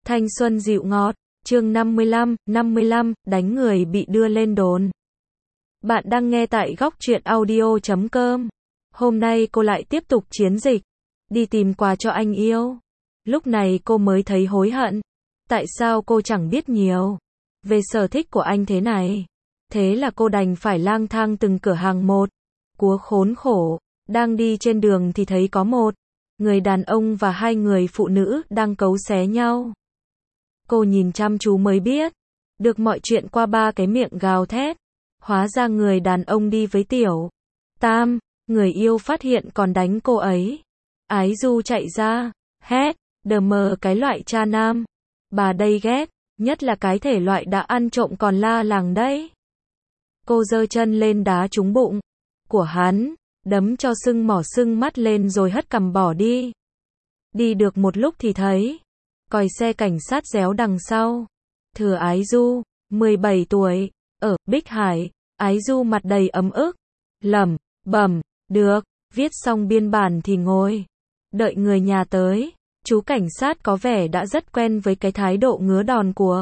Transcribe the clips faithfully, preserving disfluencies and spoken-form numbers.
Thanh xuân dịu ngọt, chương năm mươi lăm, năm mươi lăm, đánh người bị đưa lên đồn. Bạn đang nghe tại góc truyện audio chấm com. Hôm nay cô lại tiếp tục chiến dịch, đi tìm quà cho anh yêu. Lúc này cô mới thấy hối hận. Tại sao cô chẳng biết nhiều về sở thích của anh thế này? Thế là cô đành phải lang thang từng cửa hàng một. Cúa khốn khổ, đang đi trên đường thì thấy có một người đàn ông và hai người phụ nữ đang cấu xé nhau. Cô nhìn chăm chú mới biết được mọi chuyện qua ba cái miệng gào thét. Hóa ra người đàn ông đi với Tiểu Tam, người yêu phát hiện còn đánh cô ấy. Ái Du chạy ra, hét, đờ mờ cái loại cha nam. Bà đây ghét, nhất là cái thể loại đã ăn trộm còn la làng đấy. Cô giơ chân lên đá trúng bụng của hắn, đấm cho sưng mỏ sưng mắt lên rồi hất cằm bỏ đi. Đi được một lúc thì thấy còi xe cảnh sát réo đằng sau. Thừa Ái Du, mười bảy tuổi, ở Bích Hải. Ái Du mặt đầy ấm ức, lẩm bẩm, được, viết xong biên bản thì ngồi đợi người nhà tới. Chú cảnh sát có vẻ đã rất quen với cái thái độ ngứa đòn của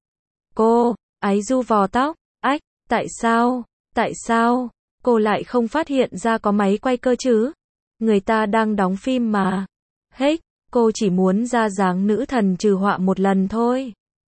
cô. Ái Du vò tóc, ách, tại sao, tại sao cô lại không phát hiện ra có máy quay cơ chứ? Người ta đang đóng phim mà. Hết, cô chỉ muốn ra dáng nữ thần trừ họa một lần thôi.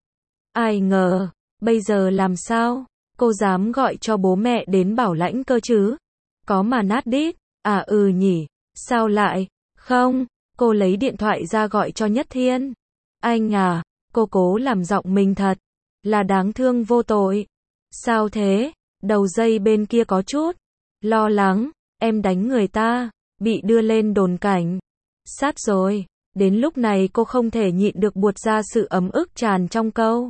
Ai ngờ, bây giờ làm sao? Cô dám gọi cho bố mẹ đến bảo lãnh cơ chứ? Có mà nát đít, à ừ nhỉ, sao lại? Không, cô lấy điện thoại ra gọi cho Nhất Thiên. Anh à, cô cố làm giọng mình thật là đáng thương vô tội. Sao thế? Đầu dây bên kia có chút lo lắng, em đánh người ta, bị đưa lên đồn cảnh sát rồi. Đến lúc này cô không thể nhịn được buột ra sự ấm ức tràn trong câu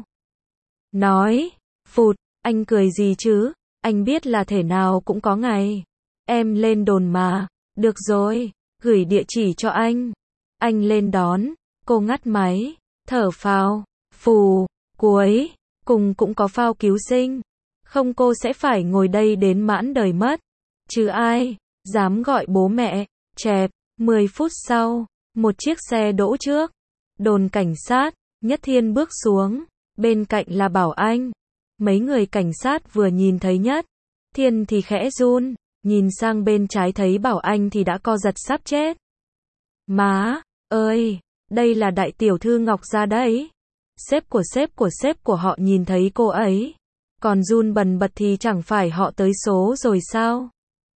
nói. Phụt, anh cười gì chứ? Anh biết là thể nào cũng có ngày em lên đồn mà. Được rồi, gửi địa chỉ cho anh. Anh lên đón. Cô ngắt máy, thở phào, phù, cuối cùng cũng có phao cứu sinh. Không cô sẽ phải ngồi đây đến mãn đời mất. Chứ ai dám gọi bố mẹ. Chẹp, mười phút sau, một chiếc xe đỗ trước đồn cảnh sát. Nhất Thiên bước xuống, bên cạnh là Bảo Anh. Mấy người cảnh sát vừa nhìn thấy Nhất Thiên thì khẽ run, nhìn sang bên trái thấy Bảo Anh thì đã co giật sắp chết. Má ơi, đây là đại tiểu thư Ngọc Gia đấy. Sếp của sếp của sếp của họ nhìn thấy cô ấy còn run bần bật thì chẳng phải họ tới số rồi sao?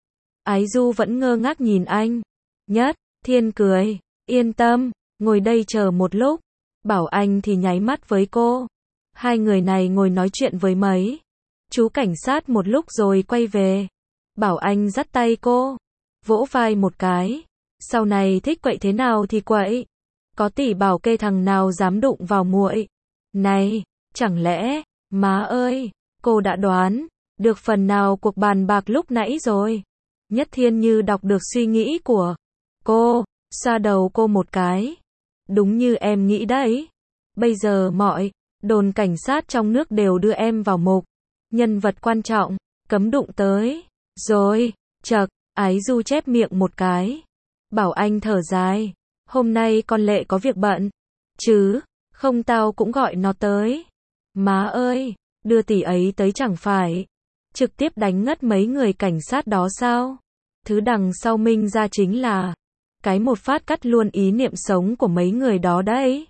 Ái Du vẫn ngơ ngác nhìn anh. Nhất Thiên cười, yên tâm, ngồi đây chờ một lúc. Bảo Anh thì nháy mắt với cô. Hai người này ngồi nói chuyện với mấy chú cảnh sát một lúc rồi quay về. Bảo Anh dắt tay cô, vỗ vai một cái. Sau này thích quậy thế nào thì quậy. Có tỷ bảo kê thằng nào dám đụng vào muội này. Chẳng lẽ, má ơi, cô đã đoán được phần nào cuộc bàn bạc lúc nãy rồi. Nhất Thiên như đọc được suy nghĩ của cô, xoa đầu cô một cái. Đúng như em nghĩ đấy. Bây giờ mọi đồn cảnh sát trong nước đều đưa em vào mục nhân vật quan trọng, cấm đụng tới. Rồi, chậc, Ái Du chép miệng một cái. Bảo Anh thở dài. Hôm nay con Lệ có việc bận. Chứ, không tao cũng gọi nó tới. Má ơi, đưa tỷ ấy tới chẳng phải trực tiếp đánh ngất mấy người cảnh sát đó sao? Thứ đằng sau minh ra chính là cái một phát cắt luôn ý niệm sống của mấy người đó đấy.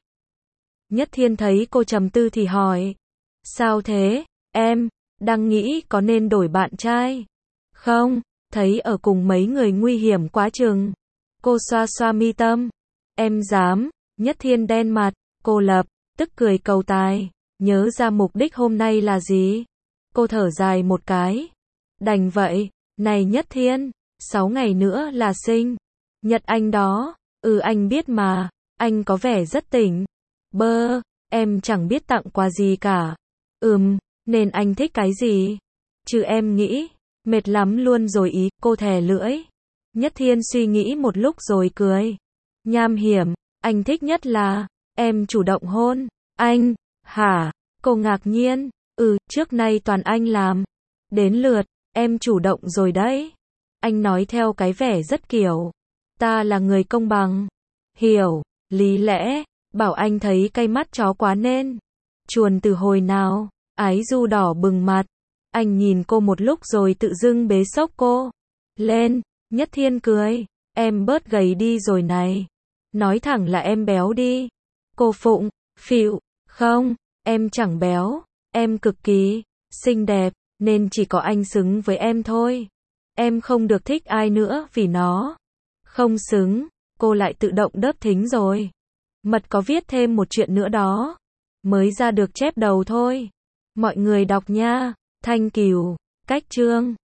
Nhất Thiên thấy cô trầm tư thì hỏi. Sao thế, em, đang nghĩ có nên đổi bạn trai không? Thấy ở cùng mấy người nguy hiểm quá chừng. Cô xoa xoa mi tâm. Em dám? Nhất Thiên đen mặt. Cô lập tức cười cầu tài. Nhớ ra mục đích hôm nay là gì? Cô thở dài một cái. Đành vậy. Này Nhất Thiên, sáu ngày nữa là sinh nhật anh đó. Ừ anh biết mà. Anh có vẻ rất tỉnh bơ. Em chẳng biết tặng quà gì cả. Ừm, nên anh thích cái gì? Chứ em nghĩ mệt lắm luôn rồi ý. Cô thè lưỡi. Nhất Thiên suy nghĩ một lúc rồi cười. Nham hiểm. Anh thích nhất là em chủ động hôn anh. Hả? Cô ngạc nhiên. Ừ, trước nay toàn anh làm. Đến lượt em chủ động rồi đấy. Anh nói theo cái vẻ rất kiểu ta là người công bằng, hiểu lý lẽ, Bảo anh thấy cay mắt chó quá nên. Chuồn từ hồi nào? Ái Du đỏ bừng mặt. Anh nhìn cô một lúc rồi tự dưng bế xốc cô lên. Nhất Thiên cười. Em bớt gầy đi rồi này. Nói thẳng là em béo đi. Cô phụng, phịu. Không, em chẳng béo. Em cực kỳ xinh đẹp, nên chỉ có anh xứng với em thôi. Em không được thích ai nữa vì nó không xứng. Cô lại tự động đớp thính rồi. Mật có viết thêm một chuyện nữa đó. Mới ra được chép đầu thôi. Mọi người đọc nha. Thanh Kiều, Cách Chương.